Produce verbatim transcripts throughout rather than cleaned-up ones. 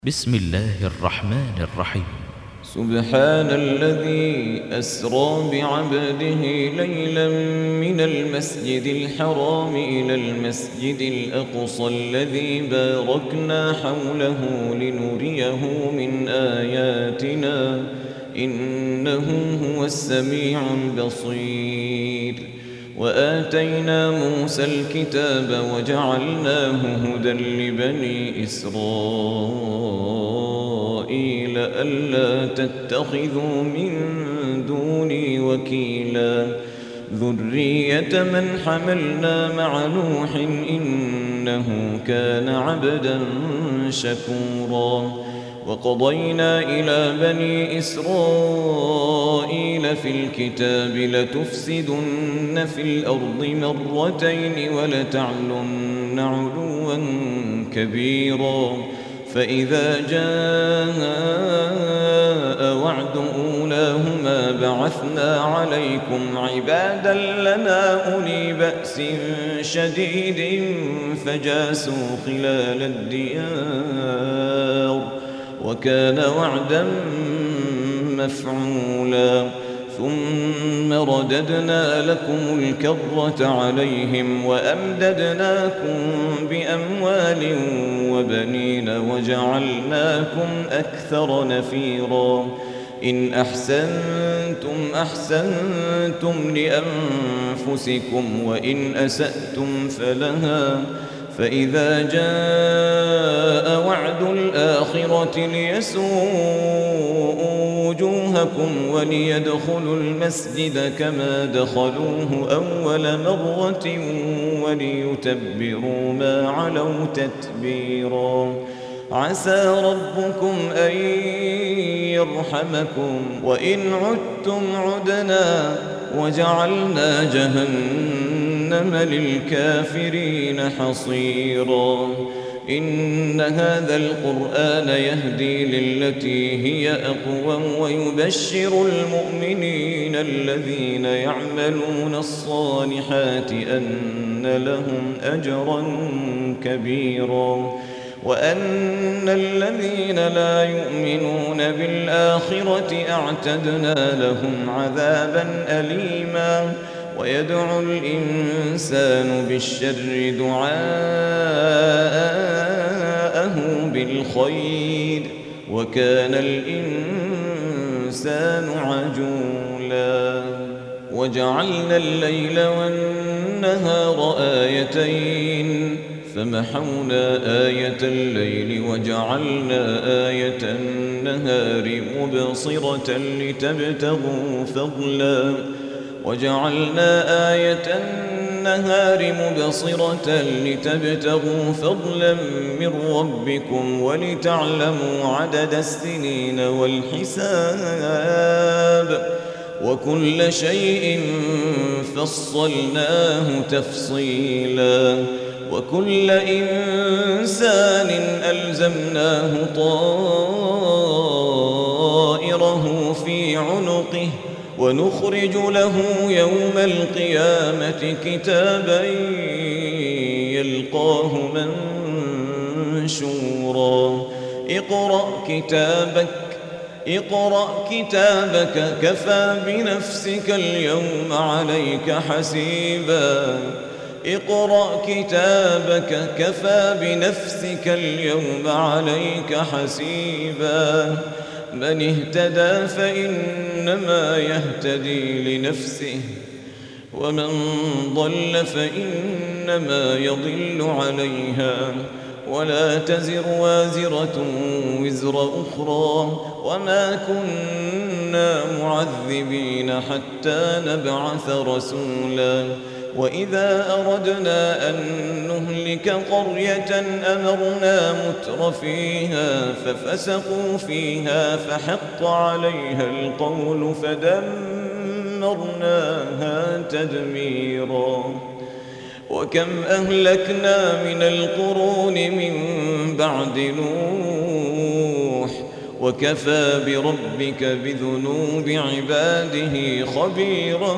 بسم الله الرحمن الرحيم. سبحان الذي أسرى بعبده ليلا من المسجد الحرام إلى المسجد الأقصى الذي باركنا حوله لنريه من آياتنا إنه هو السميع البصير. وآتينا موسى الكتاب وجعلناه هدى لبني إسرائيل ألا تتخذوا من دوني وكيلا ذرية من حملنا مع نوح إنه كان عبدا شكورا. وقضينا إلى بني إسرائيل في الكتاب لتفسدن في الأرض مرتين ولتعلن علوا كبيرا. فإذا جاء وعد أولاهما بعثنا عليكم عبادا لنا أولي بأس شديد فجاسوا خلال الديار وكان وعدا مفعولا. ثم رددنا لكم الكرة عليهم وأمددناكم بأموال وبنين وجعلناكم أكثر نفيرا. إن أحسنتم أحسنتم لأنفسكم وإن أسأتم فلها. فإذا جاء وعد الآخرة ليسوءوا وجوهكم وليدخلوا المسجد كما دخلوه أول مرة وليتبروا ما علوا تتبيرا. عسى ربكم أن يرحمكم وإن عدتم عدنا وجعلنا جهنم للكافرين حصيرا. إن هذا القرآن يهدي للتي هي أقوم ويبشر المؤمنين الذين يعملون الصالحات أن لهم أجرا كبيرا وأن الذين لا يؤمنون بالآخرة أعتدنا لهم عذابا أليما. ويدعو الإنسان بالشر دعاءه بالخير وكان الإنسان عجولا. وجعلنا الليل والنهار آيتين فمحونا آية الليل وجعلنا آية النهار مبصرة لتبتغوا فضلا وجعلنا آية النهار مبصرة لتبتغوا فضلا من ربكم ولتعلموا عدد السنين والحساب وكل شيء فصلناه تفصيلا. وكل إنسان ألزمناه طائره في عنقه ونخرج له يوم القيامة كتابا يلقاه منشورا. اقرأ كتابك اقرأ كتابك كفى بنفسك اليوم عليك حسيبا. اقرأ كتابك كفى بنفسك اليوم عليك حسيبا. من اهتدى فإنما يهتدي لنفسه ومن ضل فإنما يضل عليها ولا تزر وازرة وزر أخرى وما كنا معذبين حتى نبعث رسولا. وإذا أردنا أن نهلك قرية أمرنا متر فيها ففسقوا فيها فحق عليها القول فدمرناها تدميرا. وكم أهلكنا من القرون من بعد نوح وكفى بربك بذنوب عباده خبيرا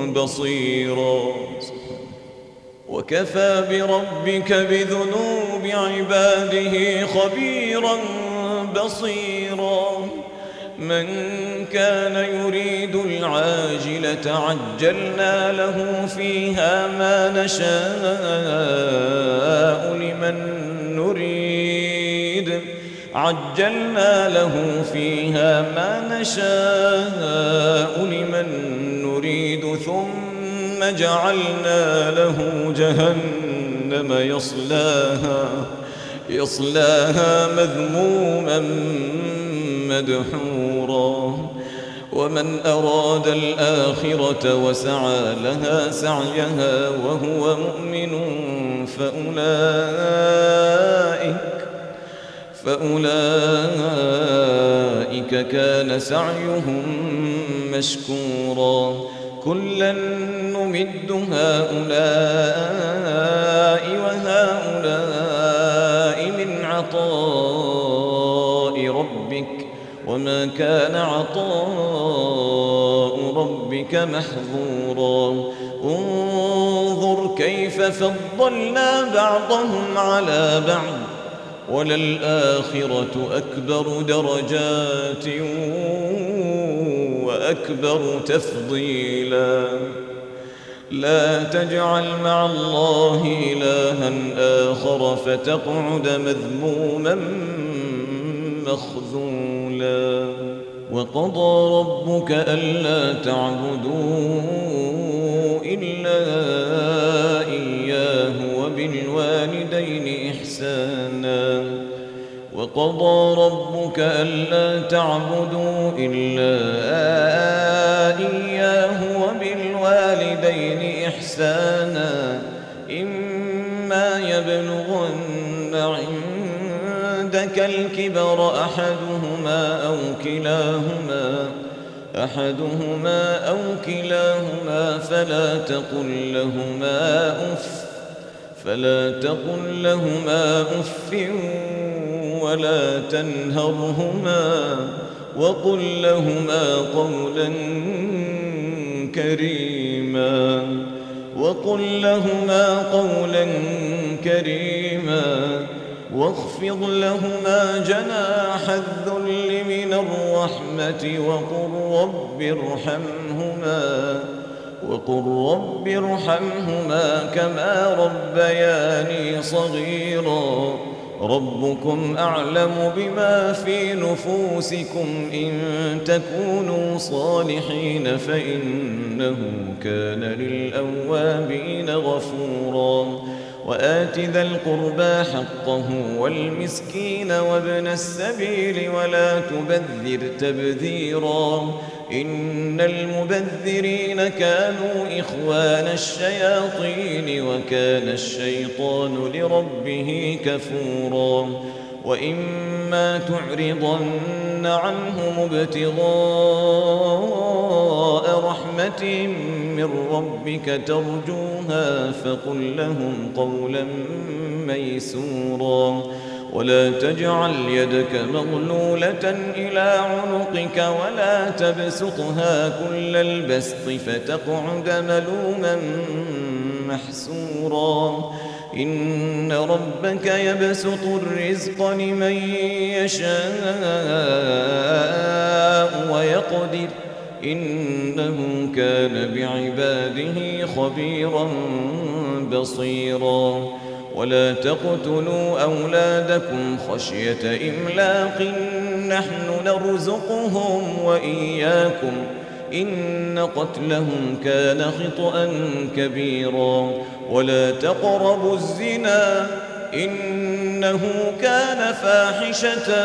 بصيرا. وكفى بربك بذنوب بعباده خبيرا بصيرا من كان يريد العاجلة عجلنا له فيها ما نشاء لمن نريد عجلنا له فيها ما نشاء لمن نريد ثم جعلنا له جهنم يصلاها يصلاها مذموما مدحورا ومن أراد الآخرة وسعى لها سعيها وهو مؤمن فأولئك فأولئك كان سعيهم مشكورا كلا نمد هؤلاء وهؤلاء من عطاء ربك وما كان عطاء ربك محظورا انظر كيف فضلنا بعضهم على بعض وللآخرة أكبر درجات وأكبر تفضيلا لا تجعل مع الله إلها آخر فتقعد مذموما مخذولا وقضى ربك ألا تعبدوا إلا إياه وبالوالدين إحسانا وقضى ربك ألا تعبدوا إلا إياه وبالوالدين إحسانا إما يبلغن عندك الكبر أحدهما أو كلاهما أحدهما أو كلاهما فلا تقل لهما أف فلا تقل لهما أف ولا تنهرهما وقل لهما قولا كريما وقل لهما قولا كريما واخفض لهما جناح الذل من الرحمة وقل رب ارحمهما وقل رب ارحمهما كما ربياني صغيرا ربكم أعلم بما في نفوسكم إن تكونوا صالحين فإنه كان للأوابين غفورا وآت ذا القربى حقه والمسكين وابن السبيل ولا تبذر تبذيرا إن المبذرين كانوا إخوان الشياطين وكان الشيطان لربه كفورا وإما تعرضن عنهم ابتغاء رحمة من ربك ترجوها فقل لهم قولا ميسورا ولا تجعل يدك مغلولة إلى عنقك ولا تبسطها كل البسط فتقعد ملوما محسورا إن ربك يبسط الرزق لمن يشاء ويقدر إنه كان بعباده خبيرا بصيرا ولا تقتلوا أولادكم خشية إملاق نحن نرزقهم وإياكم إن قتلهم كان خطأ كبيرا ولا تقربوا الزنا إنه كان فاحشة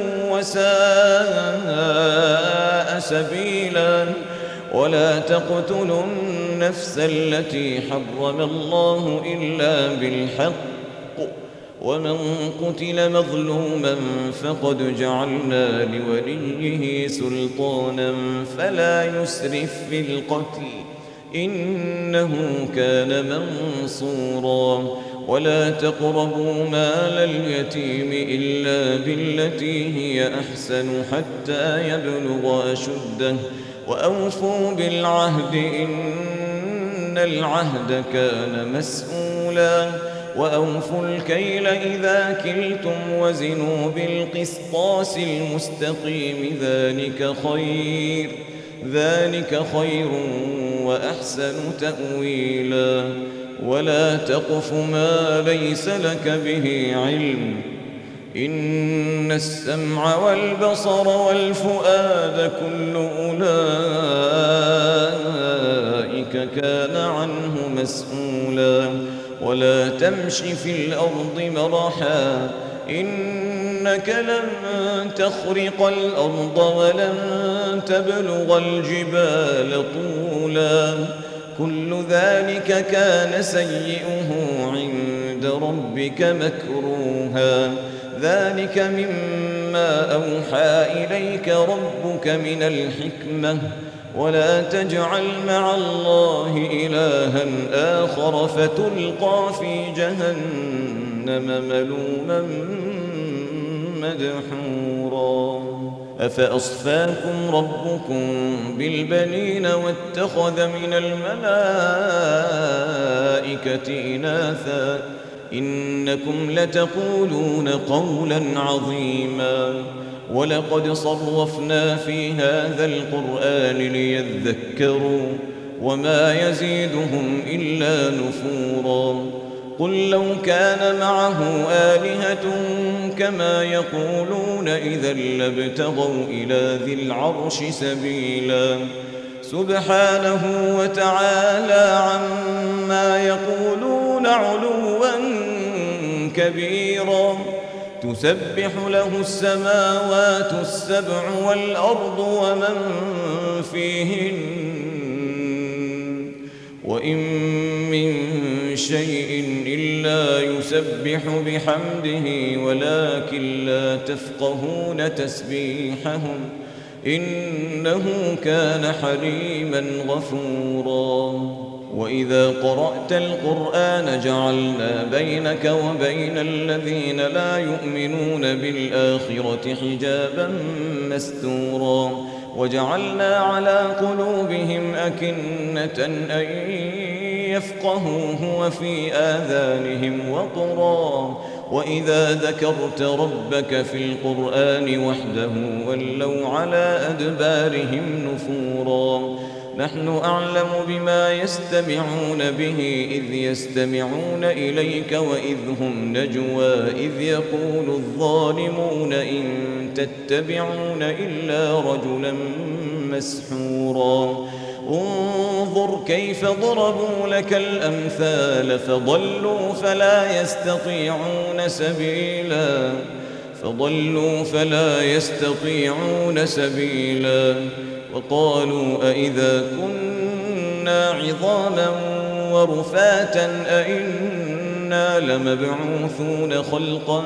وساء سبيلا ولا تقتلوا النفس التي حرم الله إلا بالحق ومن قتل مظلوما فقد جعلنا لوليه سلطانا فلا يسرف في القتل إنه كان منصورا ولا تقربوا مال اليتيم إلا بالتي هي أحسن حتى يبلغ أشده وأوفوا بالعهد إن العهد كان مسؤولا وأوفوا الكيل إذا كلتم وزنوا بالقسطاس المستقيم ذلك خير ذلك خير وأحسن تأويلا ولا تقف ما ليس لك به علم إن السمع والبصر والفؤاد كل أولئك كان عنه مسؤولا ولا تمش في الأرض مرحا إنك لن تخرق الأرض ولن تبلغ الجبال طولا كل ذلك كان سيئه عند ربك مكروها ذلك مما أوحى إليك ربك من الحكمة ولا تجعل مع الله إلها آخر فتلقى في جهنم ملوما مدحورا أفأصفاكم ربكم بالبنين واتخذ من الملائكة إناثا إنكم لتقولون قولا عظيما ولقد صرفنا في هذا القرآن ليذكروا وما يزيدهم إلا نفورا قل لو كان معه آلهة كما يقولون إذا لابتغوا إلى ذي العرش سبيلا سبحانه وتعالى عما يقولون علوا كبيرا تسبح له السماوات السبع والأرض ومن فيهن وإن من شيء إلا يسبح بحمده ولكن لا تفقهون تسبيحهم إنه كان حليما غفورا وإذا قرأت القرآن جعلنا بينك وبين الذين لا يؤمنون بالآخرة حجابا مستورا وجعلنا على قلوبهم أكنة أن يفقهوه وفي آذانهم وقرا وإذا ذكرت ربك في القرآن وحده ولوا على أدبارهم نفورا نحن أعلم بما يستمعون به إذ يستمعون إليك وإذ هم نجوى إذ يقول الظالمون إن تتبعون إلا رجلا مسحورا انظر كيف ضربوا لك الأمثال فضلوا فلا يستطيعون سبيلا فضلوا فلا يستطيعون سبيلا وقالوا أئذا كنا عظاما ورفاتا أئنا لمبعوثون خلقا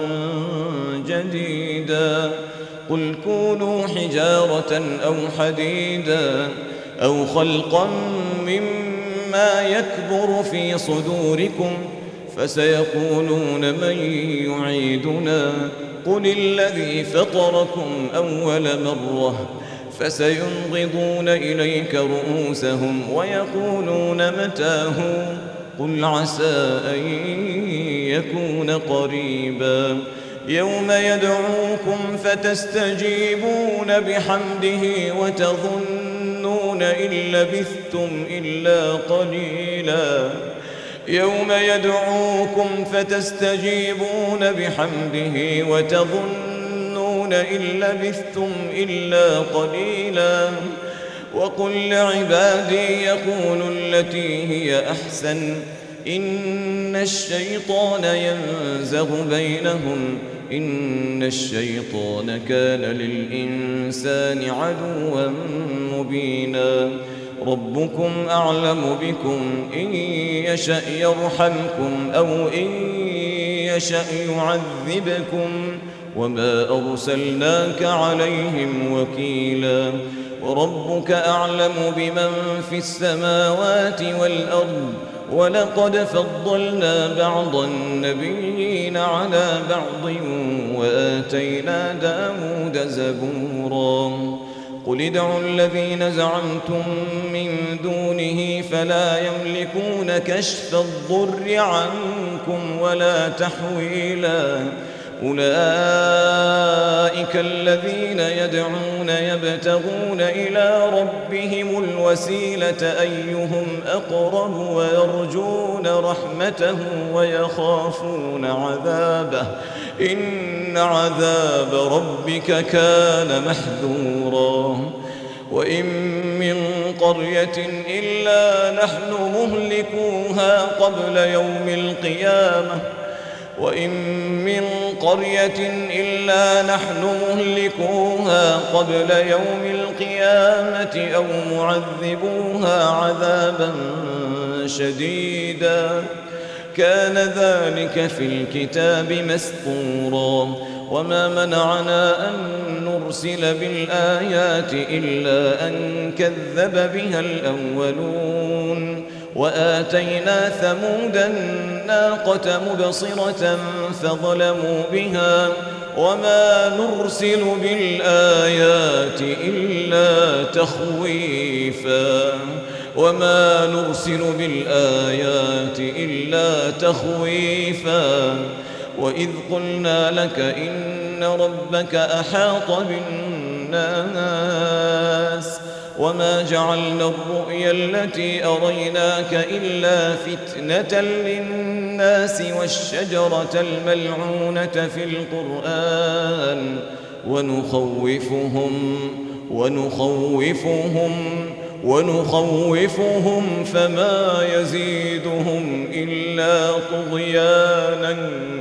جديدا قل كونوا حجارة أو حديدا أو خلقا مما يكبر في صدوركم فسيقولون من يعيدنا قل الذي فطركم أول مرة فسينغضون إليك رؤوسهم ويقولون متاه قل عسى أن يكون قريبا يوم يدعوكم فتستجيبون بحمده وتظنون إن لبثتم إلا قليلا يوم يدعوكم فتستجيبون بحمده وتظنون إن لبثتم إلا قليلا وقل لعبادي يقولوا التي هي أحسن إن الشيطان ينزغ بينهم إن الشيطان كان للإنسان عدوا مبينا ربكم أعلم بكم إن يشأ يرحمكم أو إن يشأ يعذبكم وما أرسلناك عليهم وكيلا وربك أعلم بمن في السماوات والأرض ولقد فضلنا بعض النبيين على بعض وآتينا داود زبورا قل ادعوا الذين زعمتم من دونه فلا يملكون كشف الضر عنكم ولا تحويلا أولئك الذين يدعون يبتغون إلى ربهم الوسيلة أيهم أقرب ويرجون رحمته ويخافون عذابه إن عذاب ربك كان محذورا وإن من قرية إلا نحن مهلكوها قبل يوم القيامة وإن من قرية إلا نحن مهلكوها قبل يوم القيامة أو معذبوها عذابا شديدا كان ذلك في الكتاب مسطورا وما منعنا أن نرسل بالآيات إلا أن كذب بها الأولون وآتينا ثمود الناقة مبصرة فظلموا بها وما نرسل بالآيات إلا تخويفا وما نرسل بالآيات إلا تخويفا وإذ قلنا لك إن ربك أحاط بالناس وما جعلنا الرؤيا التي أريناك إلا فتنة للناس والشجرة الملعونة في القرآن ونخوفهم ونخوفهم ونخوفهم فما يزيدهم إلا طغيانا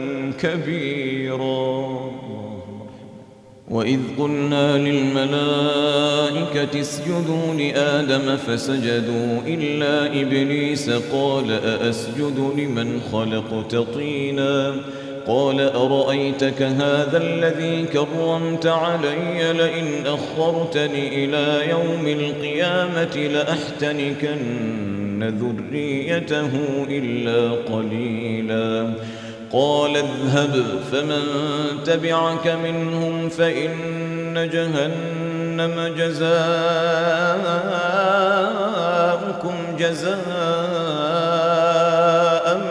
كبيرا وإذ قلنا للملائكة اسجدوا لآدم فسجدوا إلا إبليس قال أأسجد لمن خلقت طينا قال أرأيتك هذا الذي كرمت علي لئن أخرتني إلى يوم القيامة لأحتنكن ذريته إلا قليلا قال اذهب فمن تبعك منهم فإن جهنم جزاؤكم جزاء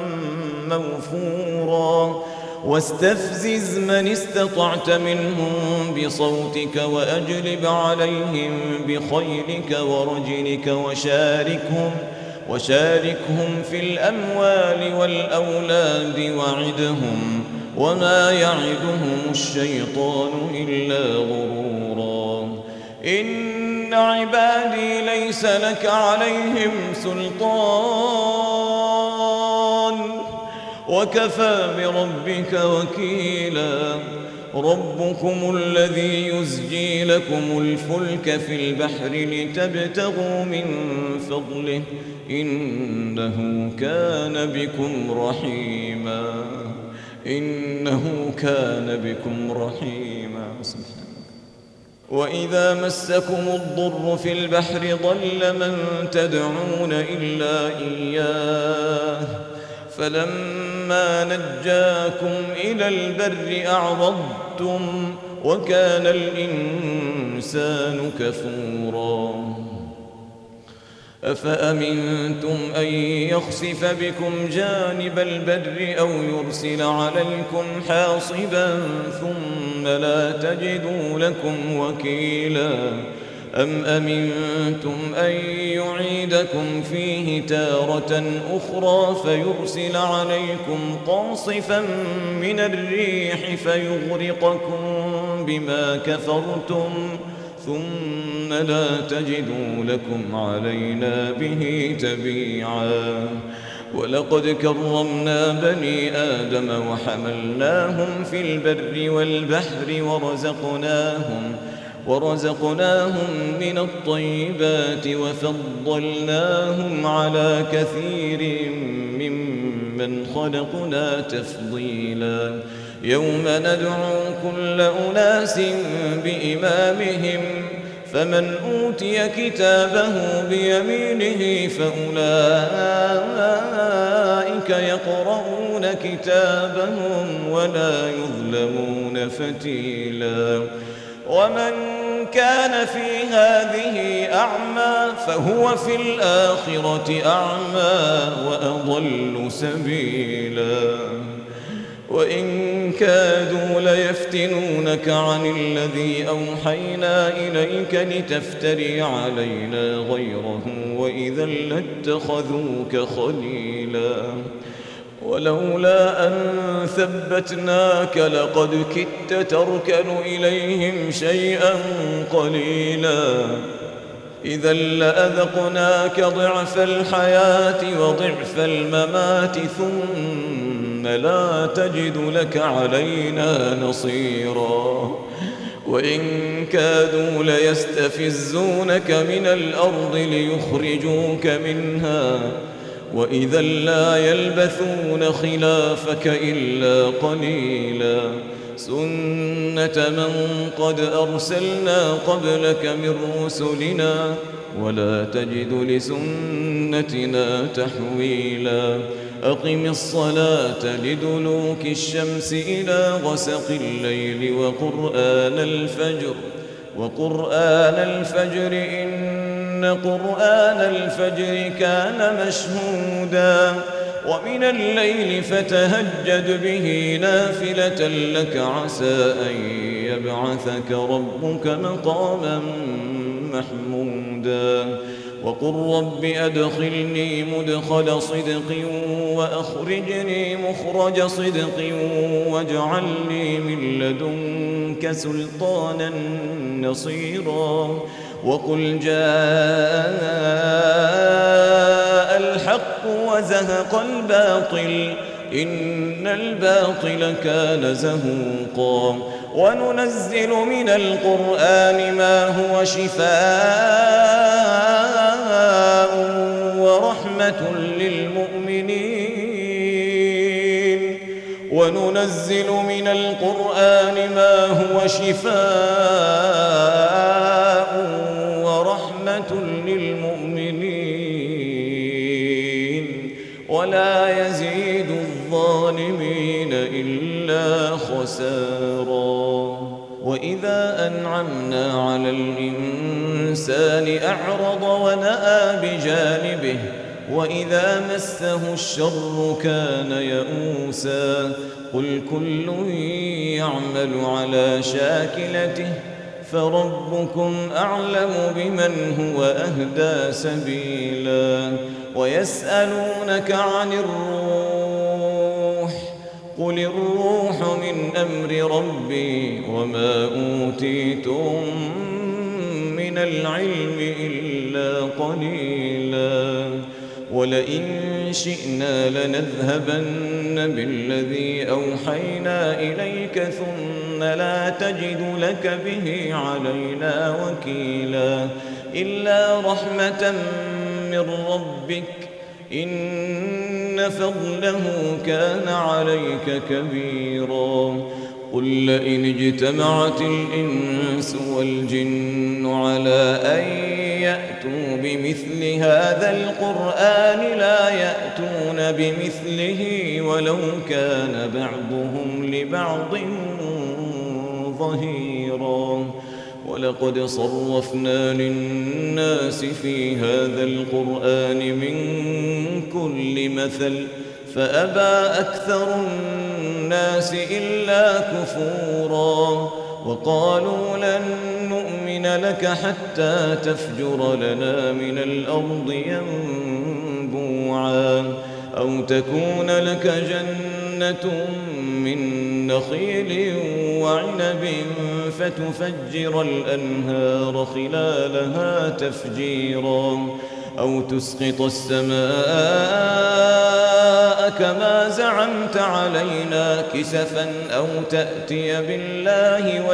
موفورا واستفزز من استطعت منهم بصوتك وأجلب عليهم بخيلك ورجلك وشاركهم وشاركهم في الأموال والأولاد وعدهم وما يعدهم الشيطان إلا غرورا إن عبادي ليس لك عليهم سلطان وكفى بربك وكيلا ربكم الذي يزجي لكم الفلك في البحر لتبتغوا من فضله إنه كان بكم رحيما إنه كان بكم رحيما وإذا مسكم الضر في البحر ضل من تدعون إلا إياه فلما نجاكم إلى البر أعرضتم وكان الإنسان كفورا أفأمنتم أن يخسف بكم جانب البر أو يرسل عليكم حاصبا ثم لا تجدوا لكم وكيلا أم أمنتم أن يعيدكم فيه تارة أخرى فيرسل عليكم قاصفا من الريح فيغرقكم بما كفرتم ثم لا تجدوا لكم علينا به تبيعا ولقد كرمنا بني آدم وحملناهم في البر والبحر ورزقناهم ورزقناهم من الطيبات وفضلناهم على كثير ممن خلقنا تفضيلا يوم ندعو كل أناس بإمامهم فمن أوتي كتابه بيمينه فأولئك يقرؤون كتابهم ولا يظلمون فتيلا ومن كان في هذه أعمى فهو في الآخرة أعمى وأضل سبيلا وإن كادوا ليفتنونك عن الذي أوحينا إليك لتفتري علينا غيره وإذا لاتخذوك خليلا ولولا أن ثبتناك لقد كدت تركن إليهم شيئا قليلا إذا لأذقناك ضعف الحياة وضعف الممات ثم لا تجد لك علينا نصيرا وإن كادوا ليستفزونك من الأرض ليخرجوك منها وإذا لا يلبثون خلافك إلا قليلا سنة من قد أرسلنا قبلك من رسلنا ولا تجد لسنتنا تحويلا أقم الصلاة لدلوك الشمس إلى غسق الليل وقرآن الفجر وقرآن الفجر إن قرآن الفجر كان مشهودا ومن الليل فتهجد به نافلة لك عسى أن يبعثك ربك مقاما محمودا وقل رب أدخلني مدخل صدق وأخرجني مخرج صدق واجعل لي من لدنك سلطانا نصيرا وقل جاء الحق وزهق الباطل إن الباطل كان زهوقا وننزل من القرآن ما هو شفاء ورحمة للمؤمنين وننزل من القرآن ما هو شفاء ورحمة للمؤمنين ولا يزيد الظالمين إلا خسارا وإذا أنعمنا على الإنسان أعرض ونأى بجانبه وإذا مسه الشر كان يئوسا قل كل يعمل على شاكلته فربكم أعلم بمن هو أهدى سبيلا ويسألونك عن الروح قل الروح من أمر ربي وما أوتيتم من العلم إلا قليلا ولئن شئنا لنذهبن بالذي أوحينا إليك ثم لا تجد لك به علينا وكيلا إلا رحمة من ربك إن فضله كان عليك كبيرا قل لئن اجتمعت الإنس والجن على أن يأتوا بمثل هذا القرآن لا يأتون بمثله ولو كان بعضهم لبعض ظهيرا ولقد صرفنا للناس في هذا القرآن من كل مثل فأبى أكثر الناس إلا كفورا وقالوا لن نؤمن لك حتى تفجر لنا من الأرض ينبوعا أو تكون لك جنة من نخيل وعنب فتفجر الأنهار خلالها تفجيرا أو تسقط السماء كما زعمت علينا كسفا أو تأتي بالله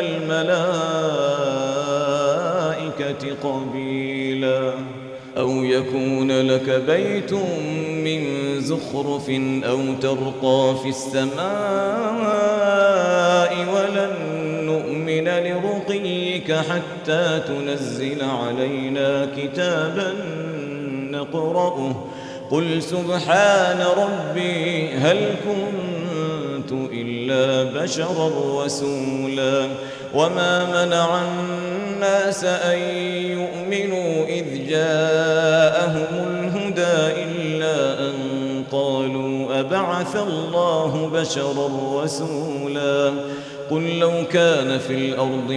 والملائكة قبيلا أو يكون لك بيت من زخرف أو ترقى في السماء ولن نؤمن لرقيك دينك حتى تنزل علينا كتابا نقرأه قل سبحان ربي هل كنت إلا بشرا رسولا وما منع الناس أن يؤمنوا إذ جاءهم الهدى إلا أن قالوا أبعث الله بشرا رسولا قل لو كان في الأرض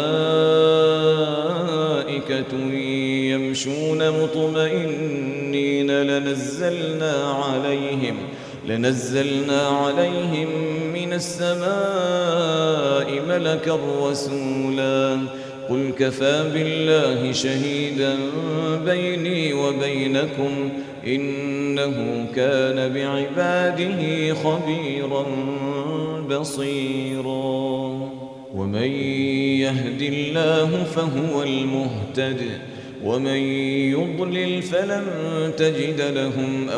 ملائكة يمشون مطمئنين لنزلنا عليهم لنزلنا عليهم من السماء ملكا رسولا قل كفى بالله شهيدا بيني وبينكم إنه كان بعباده خبيرا بصيرا ومن يهد الله فهو المهتد ومن يضلل فلن تجد لهم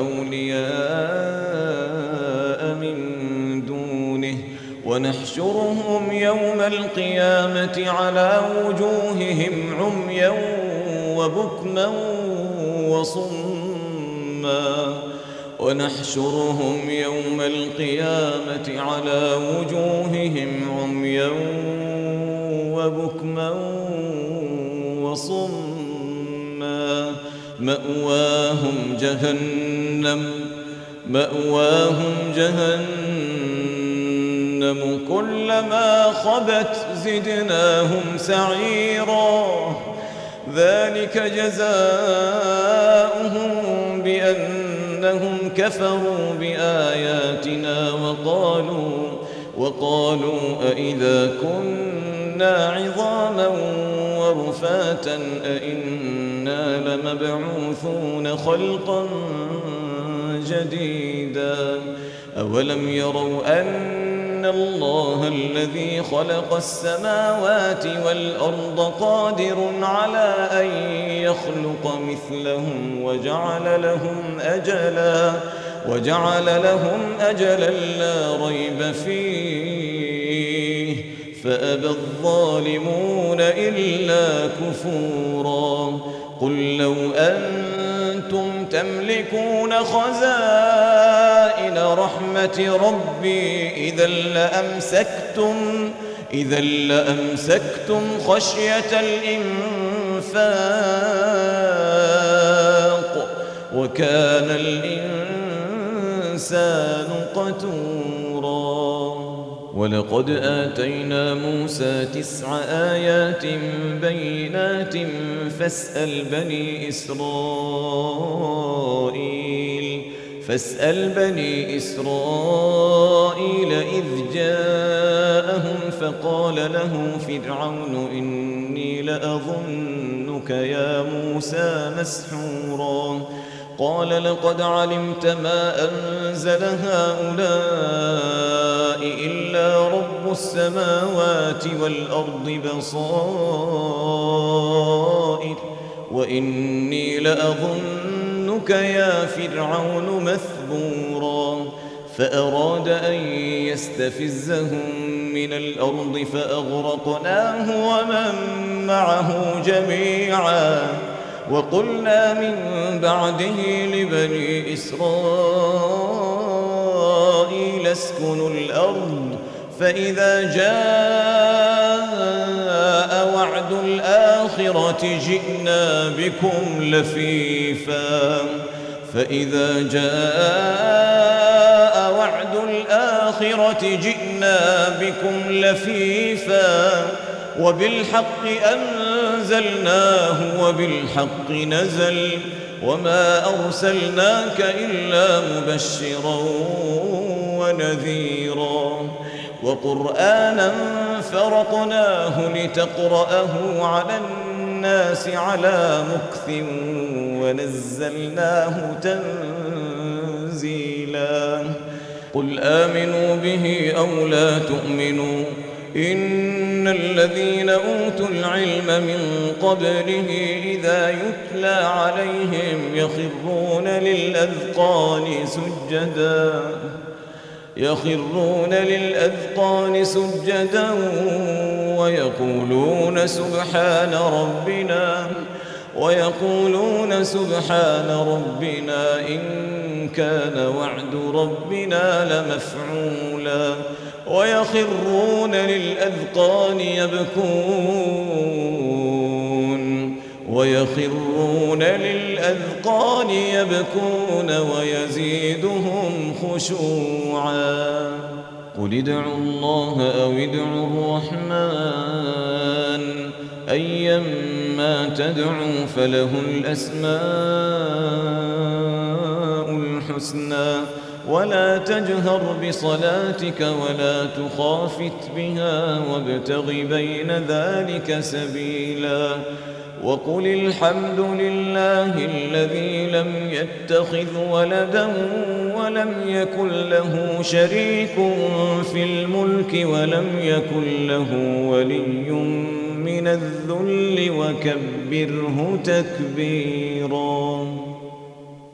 أولياء من دونه ونحشرهم يوم القيامة على وجوههم عميا وبكما وصما ونحشرهم يوم القيامة على وجوههم عميا وبكما وصما مأواهم جهنم مأواهم جهنم كلما خبت زدناهم سعيرا ذلك جزاؤهم بأنهم كفروا بآياتنا وقالوا وقالوا أئذا كنا عظاما ورفاتا أئنا لمبعوثون خلقا جديدا أولم يروا أن الله الذي خلق السماوات والأرض قادر على أن يخلق مثلهم وجعل لهم أجلا وجعل لهم أجلا لا ريب فيه فأبى الظالمون إلا كفورا قل لو أنتم تملكون خزائن رحمة ربي إذا لأمسكتم إذا لأمسكتم خشية الإنفاق وكان الإنسان قتورا ولقد آتينا موسى تسع آيات بينات فاسأل بني إسرائيل فاسأل بني إسرائيل إذ جاءهم فقال له فرعون إني لأظنك يا موسى مسحورا قال لقد علمت ما أنزل هؤلاء إلا رب السماوات والأرض بصائر وإني لأظنك يا فرعون مثبورا فأراد أن يستفزهم من الأرض فأغرقناه ومن معه جميعا وقلنا من بعده لبني إسرائيل اسكنوا الأرض فإذا جاء وعد الآخرة جئنا بكم لفيفا فإذا جاء وعد الآخرة جئنا بكم لفيفا وبالحق أنزلناه وبالحق نزل وما أرسلناك إلا مبشرا ونذيرا وقرآنا فرقناه لتقرأه على الناس على مكث ونزلناه تنزيلا قل آمنوا به أو لا تؤمنوا إن الذين أوتوا العلم من قبله إذا يتلى عليهم يخرون للأذقان سجدا يخرون للأذقان سجدا ويقولون سبحان ربنا ويقولون سبحان ربنا إن كان وعد ربنا لمفعولا ويخرون للأذقان يبكون ويخرون للأذقان يبكون ويزيدهم خشوعا قل ادعوا الله أو ادعوا الرحمن أيما تدعوا فله الأسماء الحسنى ولا تجهر بصلاتك ولا تخافت بها وابتغ بين ذلك سبيلا وقل الحمد لله الذي لم يتخذ ولدا ولم يكن له شريك في الملك ولم يكن له ولي من الذل وكبره تكبيرا.